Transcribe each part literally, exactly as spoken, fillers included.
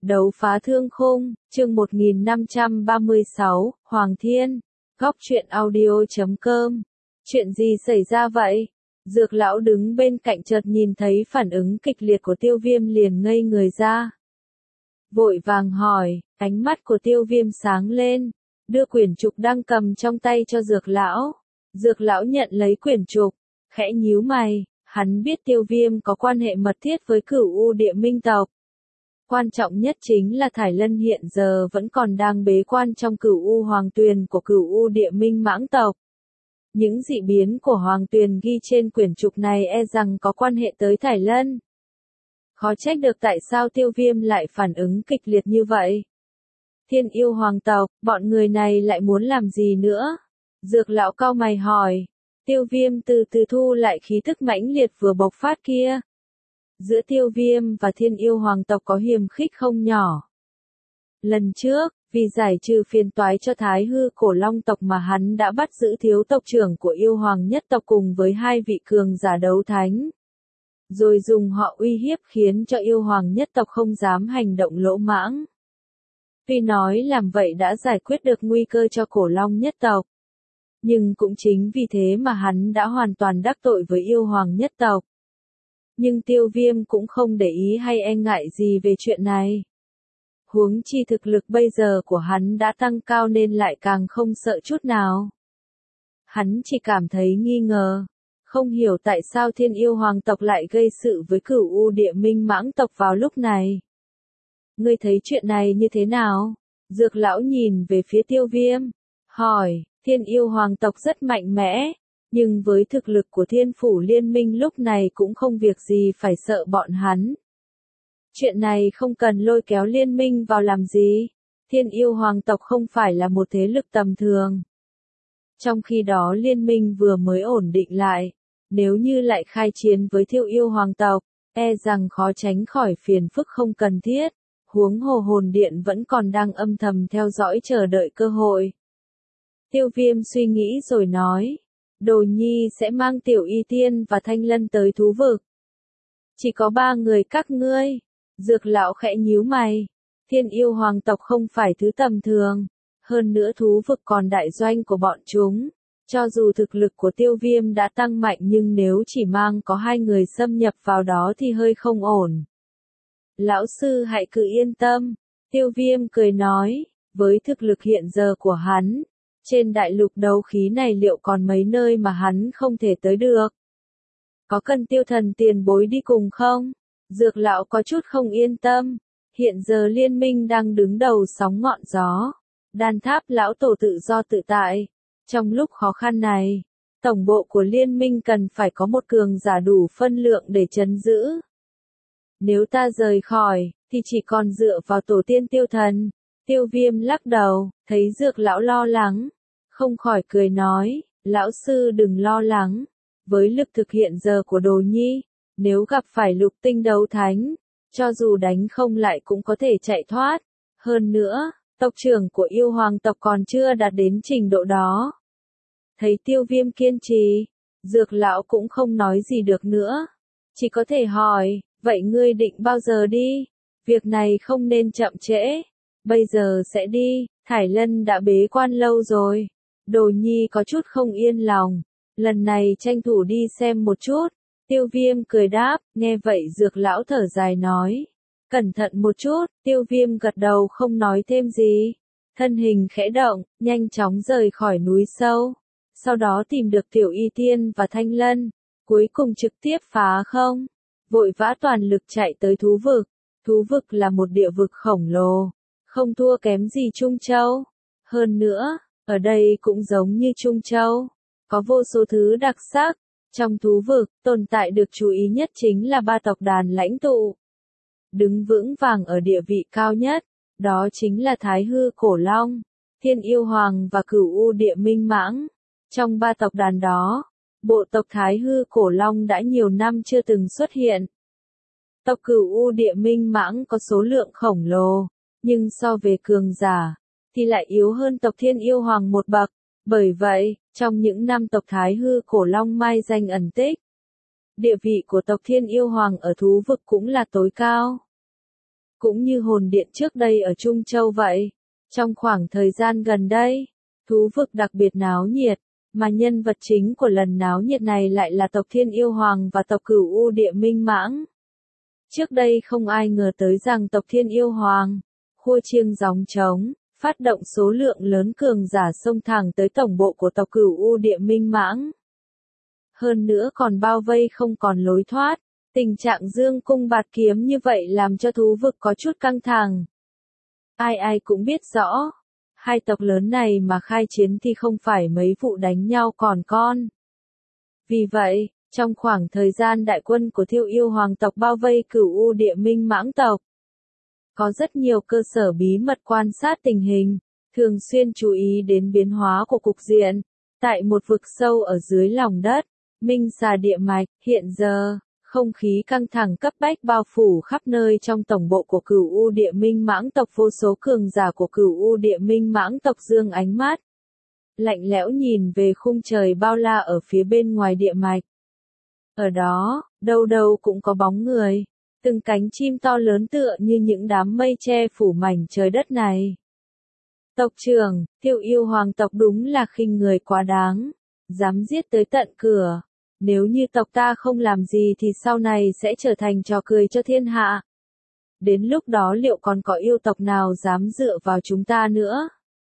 Đấu phá thương khung, chương một nghìn năm trăm ba mươi sáu, Hoàng Thiên, góc truyện audio chấm com. Chuyện gì xảy ra vậy? Dược lão đứng bên cạnh chợt nhìn thấy phản ứng kịch liệt của Tiêu Viêm liền ngây người ra. Vội vàng hỏi, ánh mắt của Tiêu Viêm sáng lên, đưa quyển trục đang cầm trong tay cho dược lão. Dược lão nhận lấy quyển trục, khẽ nhíu mày, hắn biết Tiêu Viêm có quan hệ mật thiết với Cửu U Địa Minh tộc. Quan trọng nhất chính là Thải Lân hiện giờ vẫn còn đang bế quan trong Cửu U Hoàng Tuyền của Cửu U Địa Minh Mãng tộc. Những dị biến của Hoàng Tuyền ghi trên quyển trục này e rằng có quan hệ tới Thải Lân. Khó trách được tại sao Tiêu Viêm lại phản ứng kịch liệt như vậy. Thiên yêu hoàng tộc, bọn người này lại muốn làm gì nữa? Dược lão cau mày hỏi. Tiêu Viêm từ từ thu lại khí tức mãnh liệt vừa bộc phát kia. Giữa Tiêu Viêm và thiên yêu hoàng tộc có hiềm khích không nhỏ. Lần trước, vì giải trừ phiền toái cho Thái Hư Cổ Long tộc mà hắn đã bắt giữ thiếu tộc trưởng của yêu hoàng nhất tộc cùng với hai vị cường giả đấu thánh. Rồi dùng họ uy hiếp khiến cho yêu hoàng nhất tộc không dám hành động lỗ mãng. Tuy nói làm vậy đã giải quyết được nguy cơ cho Cổ Long nhất tộc. Nhưng cũng chính vì thế mà hắn đã hoàn toàn đắc tội với yêu hoàng nhất tộc. Nhưng Tiêu Viêm cũng không để ý hay e ngại gì về chuyện này. Huống chi thực lực bây giờ của hắn đã tăng cao nên lại càng không sợ chút nào. Hắn chỉ cảm thấy nghi ngờ, không hiểu tại sao thiên yêu hoàng tộc lại gây sự với Cửu U Địa Minh Mãng tộc vào lúc này. Ngươi thấy chuyện này như thế nào? Dược lão nhìn về phía Tiêu Viêm, hỏi, thiên yêu hoàng tộc rất mạnh mẽ. Nhưng với thực lực của thiên phủ liên minh lúc này cũng không việc gì phải sợ bọn hắn. Chuyện này không cần lôi kéo liên minh vào làm gì. Thiên yêu hoàng tộc không phải là một thế lực tầm thường. Trong khi đó liên minh vừa mới ổn định lại. Nếu như lại khai chiến với thiên yêu hoàng tộc, e rằng khó tránh khỏi phiền phức không cần thiết. Huống hồ hồn điện vẫn còn đang âm thầm theo dõi chờ đợi cơ hội. Tiêu Viêm suy nghĩ rồi nói. Đồ Nhi sẽ mang Tiểu Y Tiên và Thanh Lân tới thú vực. Chỉ có ba người các ngươi. Dược lão khẽ nhíu mày. Thiên yêu hoàng tộc không phải thứ tầm thường. Hơn nữa thú vực còn đại doanh của bọn chúng. Cho dù thực lực của Tiêu Viêm đã tăng mạnh nhưng nếu chỉ mang có hai người xâm nhập vào đó thì hơi không ổn. Lão sư hãy cứ yên tâm. Tiêu Viêm cười nói. Với thực lực hiện giờ của hắn. Trên đại lục đấu khí này liệu còn mấy nơi mà hắn không thể tới được? Có cần Tiêu thần tiền bối đi cùng không? Dược lão có chút không yên tâm. Hiện giờ liên minh đang đứng đầu sóng ngọn gió. Đan tháp lão tổ tự do tự tại. Trong lúc khó khăn này, tổng bộ của liên minh cần phải có một cường giả đủ phân lượng để trấn giữ. Nếu ta rời khỏi, thì chỉ còn dựa vào tổ tiên Tiêu thần. Tiêu Viêm lắc đầu, thấy dược lão lo lắng. Không khỏi cười nói, lão sư đừng lo lắng. Với lực thực hiện giờ của Đồ Nhi, nếu gặp phải lục tinh đấu thánh, cho dù đánh không lại cũng có thể chạy thoát. Hơn nữa, tộc trưởng của yêu hoàng tộc còn chưa đạt đến trình độ đó. Thấy Tiêu Viêm kiên trì, dược lão cũng không nói gì được nữa. Chỉ có thể hỏi, vậy ngươi định bao giờ đi? Việc này không nên chậm trễ. Bây giờ sẽ đi, Thải Lân đã bế quan lâu rồi. Đồ Nhi có chút không yên lòng. Lần này tranh thủ đi xem một chút. Tiêu Viêm cười đáp, nghe vậy dược lão thở dài nói. Cẩn thận một chút, Tiêu Viêm gật đầu không nói thêm gì. Thân hình khẽ động, nhanh chóng rời khỏi núi sâu. Sau đó tìm được Tiểu Y Tiên và Thanh Lân. Cuối cùng trực tiếp phá không. Vội vã toàn lực chạy tới thú vực. Thú vực là một địa vực khổng lồ. Không thua kém gì Trung Châu. Hơn nữa, ở đây cũng giống như Trung Châu. Có vô số thứ đặc sắc. Trong thú vực, tồn tại được chú ý nhất chính là ba tộc đàn lãnh tụ. Đứng vững vàng ở địa vị cao nhất. Đó chính là Thái Hư Cổ Long, Thiên Yêu Hoàng và Cửu U Địa Minh Mãng. Trong ba tộc đàn đó, bộ tộc Thái Hư Cổ Long đã nhiều năm chưa từng xuất hiện. Tộc Cửu U Địa Minh Mãng có số lượng khổng lồ. Nhưng so về cường giả, thì lại yếu hơn tộc Thiên Yêu Hoàng một bậc. Bởi vậy, trong những năm tộc Thái Hư Cổ Long mai danh ẩn tích, địa vị của tộc Thiên Yêu Hoàng ở thú vực cũng là tối cao. cũng như hồn điện trước đây ở Trung Châu vậy. Trong khoảng thời gian gần đây, thú vực đặc biệt náo nhiệt, mà nhân vật chính của lần náo nhiệt này lại là tộc Thiên Yêu Hoàng và tộc Cửu U Địa Minh Mãng. Trước đây không ai ngờ tới rằng tộc Thiên Yêu Hoàng, khua chiêng gióng trống, phát động số lượng lớn cường giả xông thẳng tới tổng bộ của tộc Cửu U Địa Minh Mãng. Hơn nữa còn bao vây không còn lối thoát, tình trạng dương cung bạt kiếm như vậy làm cho thú vực có chút căng thẳng. Ai ai cũng biết rõ, hai tộc lớn này mà khai chiến thì không phải mấy vụ đánh nhau còn con. Vì vậy, trong khoảng thời gian đại quân của Thiêu Yêu Hoàng tộc bao vây Cửu U Địa Minh Mãng tộc, có rất nhiều cơ sở bí mật quan sát tình hình, thường xuyên chú ý đến biến hóa của cục diện. Tại một vực sâu ở dưới lòng đất, Minh Xà Địa Mạch, hiện giờ, không khí căng thẳng cấp bách bao phủ khắp nơi trong tổng bộ của Cửu U Địa Minh Mãng tộc. Vô số cường giả của Cửu U Địa Minh Mãng tộc dương ánh mắt lạnh lẽo nhìn về khung trời bao la ở phía bên ngoài địa mạch. Ở đó, đâu đâu cũng có bóng người, từng cánh chim to lớn tựa như những đám mây che phủ mảnh trời đất này. Tộc trưởng, Thiêu Yêu Hoàng tộc đúng là khinh người quá đáng, dám giết tới tận cửa. Nếu như tộc ta không làm gì thì sau này sẽ trở thành trò cười cho thiên hạ. Đến lúc đó liệu còn có yêu tộc nào dám dựa vào chúng ta nữa?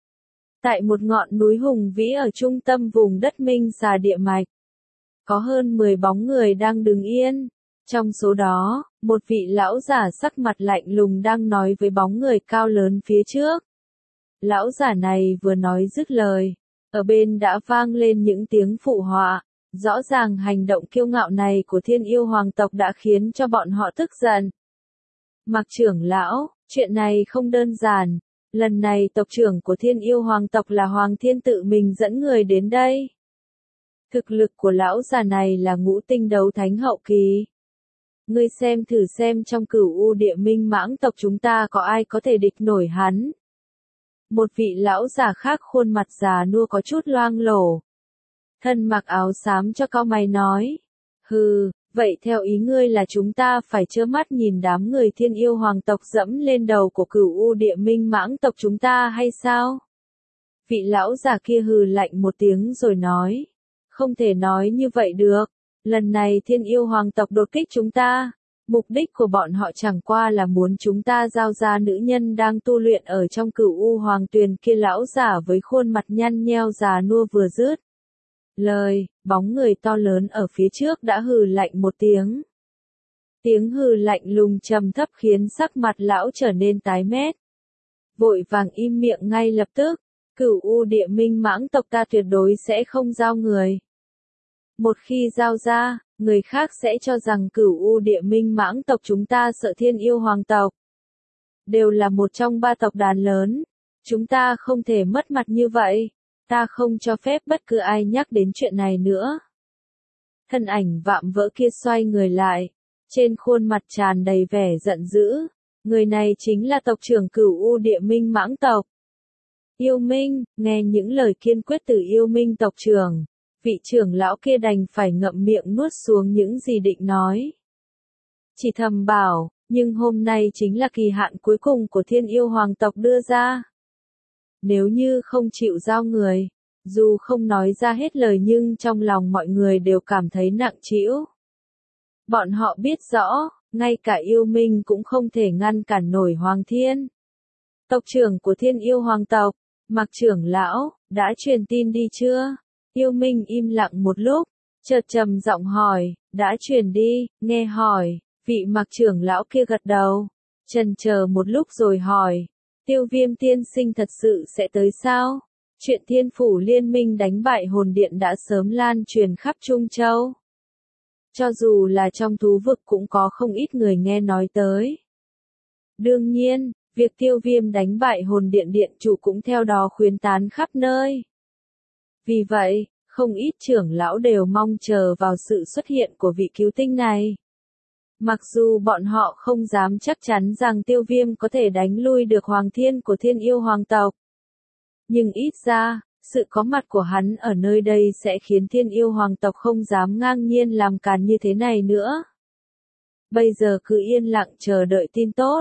Tại một ngọn núi hùng vĩ ở trung tâm vùng đất Minh Xà Địa Mạch, có hơn mười bóng người đang đứng yên. Trong số đó, một vị lão giả sắc mặt lạnh lùng đang nói với bóng người cao lớn phía trước. Lão giả này vừa nói dứt lời, ở bên đã vang lên những tiếng phụ họa. Rõ ràng hành động kiêu ngạo này của Thiên Yêu Hoàng tộc đã khiến cho bọn họ tức giận. Mạc trưởng lão, chuyện này không đơn giản. Lần này tộc trưởng của Thiên Yêu Hoàng tộc là Hoàng Thiên tự mình dẫn người đến đây. Thực lực của lão già này là ngũ tinh đấu thánh hậu kỳ. Ngươi xem thử xem trong Cửu U Địa Minh Mãng tộc chúng ta có ai có thể địch nổi hắn. Một vị lão già khác khuôn mặt già nua có chút loang lổ. Thân mặc áo xám cho cao mày nói. Hừ, vậy theo ý ngươi là chúng ta phải trơ mắt nhìn đám người Thiên Yêu Hoàng tộc dẫm lên đầu của Cửu U Địa Minh Mãng tộc chúng ta hay sao? Vị lão già kia hừ lạnh một tiếng rồi nói. Không thể nói như vậy được. Lần này Thiên Yêu Hoàng tộc đột kích chúng ta. Mục đích của bọn họ chẳng qua là muốn chúng ta giao ra nữ nhân đang tu luyện ở trong Cửu U Hoàng Tuyền kia. Lão giả với khuôn mặt nhăn nheo già nua vừa dứt lời, bóng người to lớn ở phía trước đã hừ lạnh một tiếng. Tiếng hừ lạnh lùng trầm thấp khiến sắc mặt lão trở nên tái mét. Vội vàng im miệng ngay lập tức, Cửu U Địa Minh Mãng tộc ta tuyệt đối sẽ không giao người. Một khi giao ra, người khác sẽ cho rằng Cửu U Địa Minh Mãng tộc chúng ta sợ Thiên Yêu Hoàng tộc. Đều là một trong ba tộc đàn lớn, chúng ta không thể mất mặt như vậy. Ta không cho phép bất cứ ai nhắc đến chuyện này nữa. Thân ảnh vạm vỡ kia xoay người lại, trên khuôn mặt tràn đầy vẻ giận dữ. Người này chính là tộc trưởng Cửu U Địa Minh Mãng tộc. Yêu Minh, nghe những lời kiên quyết từ Yêu Minh tộc trưởng, vị trưởng lão kia đành phải ngậm miệng nuốt xuống những gì định nói. Chỉ thầm bảo, nhưng hôm nay chính là kỳ hạn cuối cùng của Thiên Yêu Hoàng tộc đưa ra. Nếu như không chịu giao người, dù không nói ra hết lời nhưng trong lòng mọi người đều cảm thấy nặng trĩu. Bọn họ biết rõ, ngay cả Yêu Minh cũng không thể ngăn cản nổi Hoàng Thiên. Tộc trưởng của Thiên Yêu Hoàng tộc, Mạc trưởng lão, đã truyền tin đi chưa? Yêu Minh im lặng một lúc, chợt trầm giọng hỏi, đã truyền đi, nghe hỏi, vị Mạc trưởng lão kia gật đầu, chần chờ một lúc rồi hỏi. Tiêu Viêm tiên sinh thật sự sẽ tới sao? Chuyện Thiên Phủ Liên minh đánh bại hồn điện đã sớm lan truyền khắp Trung Châu. Cho dù là trong thú vực cũng có không ít người nghe nói tới. Đương nhiên, việc Tiêu Viêm đánh bại hồn điện điện chủ cũng theo đó khuyến tán khắp nơi. Vì vậy, không ít trưởng lão đều mong chờ vào sự xuất hiện của vị cứu tinh này. Mặc dù bọn họ không dám chắc chắn rằng Tiêu Viêm có thể đánh lui được Hoàng Thiên của Thiên Yêu Hoàng tộc. Nhưng ít ra, sự có mặt của hắn ở nơi đây sẽ khiến Thiên Yêu Hoàng tộc không dám ngang nhiên làm càn như thế này nữa. Bây giờ cứ yên lặng chờ đợi tin tốt,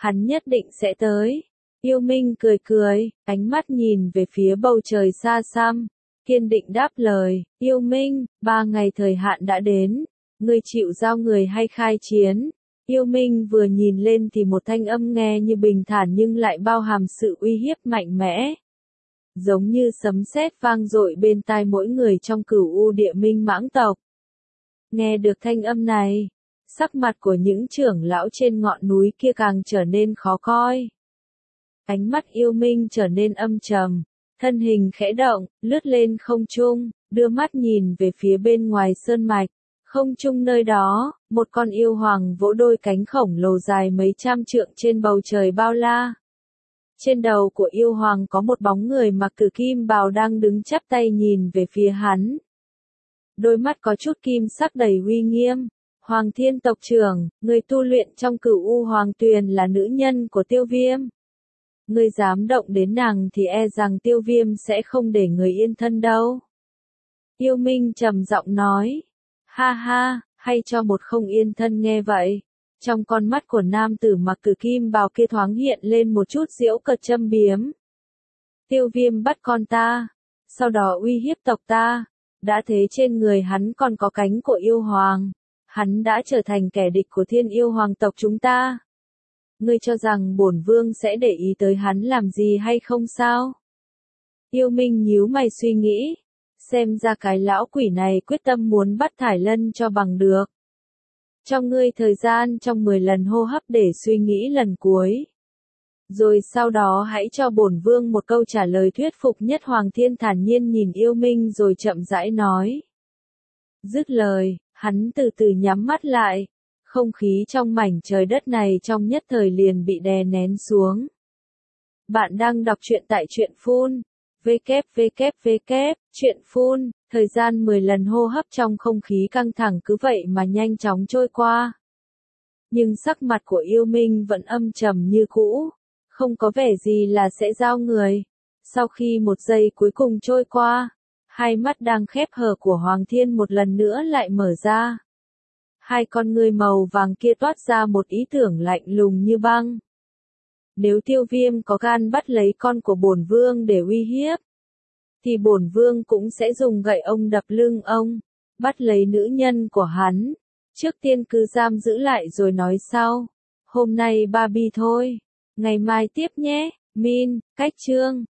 Hắn nhất định sẽ tới. Yêu Minh cười cười, ánh mắt nhìn về phía bầu trời xa xăm, kiên định đáp lời, Yêu Minh, ba ngày thời hạn đã đến, ngươi chịu giao người hay khai chiến? Yêu Minh vừa nhìn lên thì một thanh âm nghe như bình thản nhưng lại bao hàm sự uy hiếp mạnh mẽ. Giống như sấm sét vang dội bên tai mỗi người trong Cửu U Địa Minh Mãng tộc. Nghe được thanh âm này, sắc mặt của những trưởng lão trên ngọn núi kia càng trở nên khó coi. Ánh mắt Yêu Minh trở nên âm trầm, thân hình khẽ động, lướt lên không trung, đưa mắt nhìn về phía bên ngoài sơn mạch. Không trung nơi đó, một con yêu hoàng vỗ đôi cánh khổng lồ dài mấy trăm trượng trên bầu trời bao la. Trên đầu của yêu hoàng có một bóng người mặc cử kim bào đang đứng chắp tay nhìn về phía hắn. Đôi mắt có chút kim sắc đầy uy nghiêm. Hoàng Thiên tộc trưởng, người tu luyện trong Cửu U Hoàng Tuyền là nữ nhân của Tiêu Viêm. Ngươi dám động đến nàng thì e rằng Tiêu Viêm sẽ không để người yên thân đâu. Yêu Minh trầm giọng nói. Ha ha, hay cho một không yên thân nghe vậy. Trong con mắt của nam tử mặc cử kim bào kia thoáng hiện lên một chút giễu cợt châm biếm. Tiêu Viêm bắt con ta, sau đó uy hiếp tộc ta, đã thế trên người hắn còn có cánh của yêu hoàng, hắn đã trở thành kẻ địch của thiên yêu hoàng tộc chúng ta. Ngươi cho rằng bổn vương sẽ để ý tới hắn làm gì hay không sao? Yêu Minh nhíu mày suy nghĩ, xem ra cái lão quỷ này quyết tâm muốn bắt Thải Lân cho bằng được. Cho ngươi thời gian trong mười lần hô hấp để suy nghĩ lần cuối. Rồi sau đó hãy cho bổn vương một câu trả lời thuyết phục nhất. Hoàng Thiên thản nhiên nhìn Yêu Minh rồi chậm rãi nói. Dứt lời, hắn từ từ nhắm mắt lại. Không khí trong mảnh trời đất này trong nhất thời liền bị đè nén xuống. Bạn đang đọc truyện tại truyện phun. vê kép vê kép vê kép, truyện phun, thời gian mười lần hô hấp trong không khí căng thẳng cứ vậy mà nhanh chóng trôi qua. Nhưng sắc mặt của Yêu Minh vẫn âm trầm như cũ, không có vẻ gì là sẽ giao người. Sau khi một giây cuối cùng trôi qua, hai mắt đang khép hờ của Hoàng Thiên một lần nữa lại mở ra. Hai con ngươi màu vàng kia toát ra một ý tưởng lạnh lùng như băng. Nếu Tiêu Viêm có gan bắt lấy con của bổn vương để uy hiếp, thì bổn vương cũng sẽ dùng gậy ông đập lưng ông, bắt lấy nữ nhân của hắn. Trước tiên cứ giam giữ lại rồi nói sau. Hôm nay ba bi thôi, ngày mai tiếp nhé. Min, cách chương.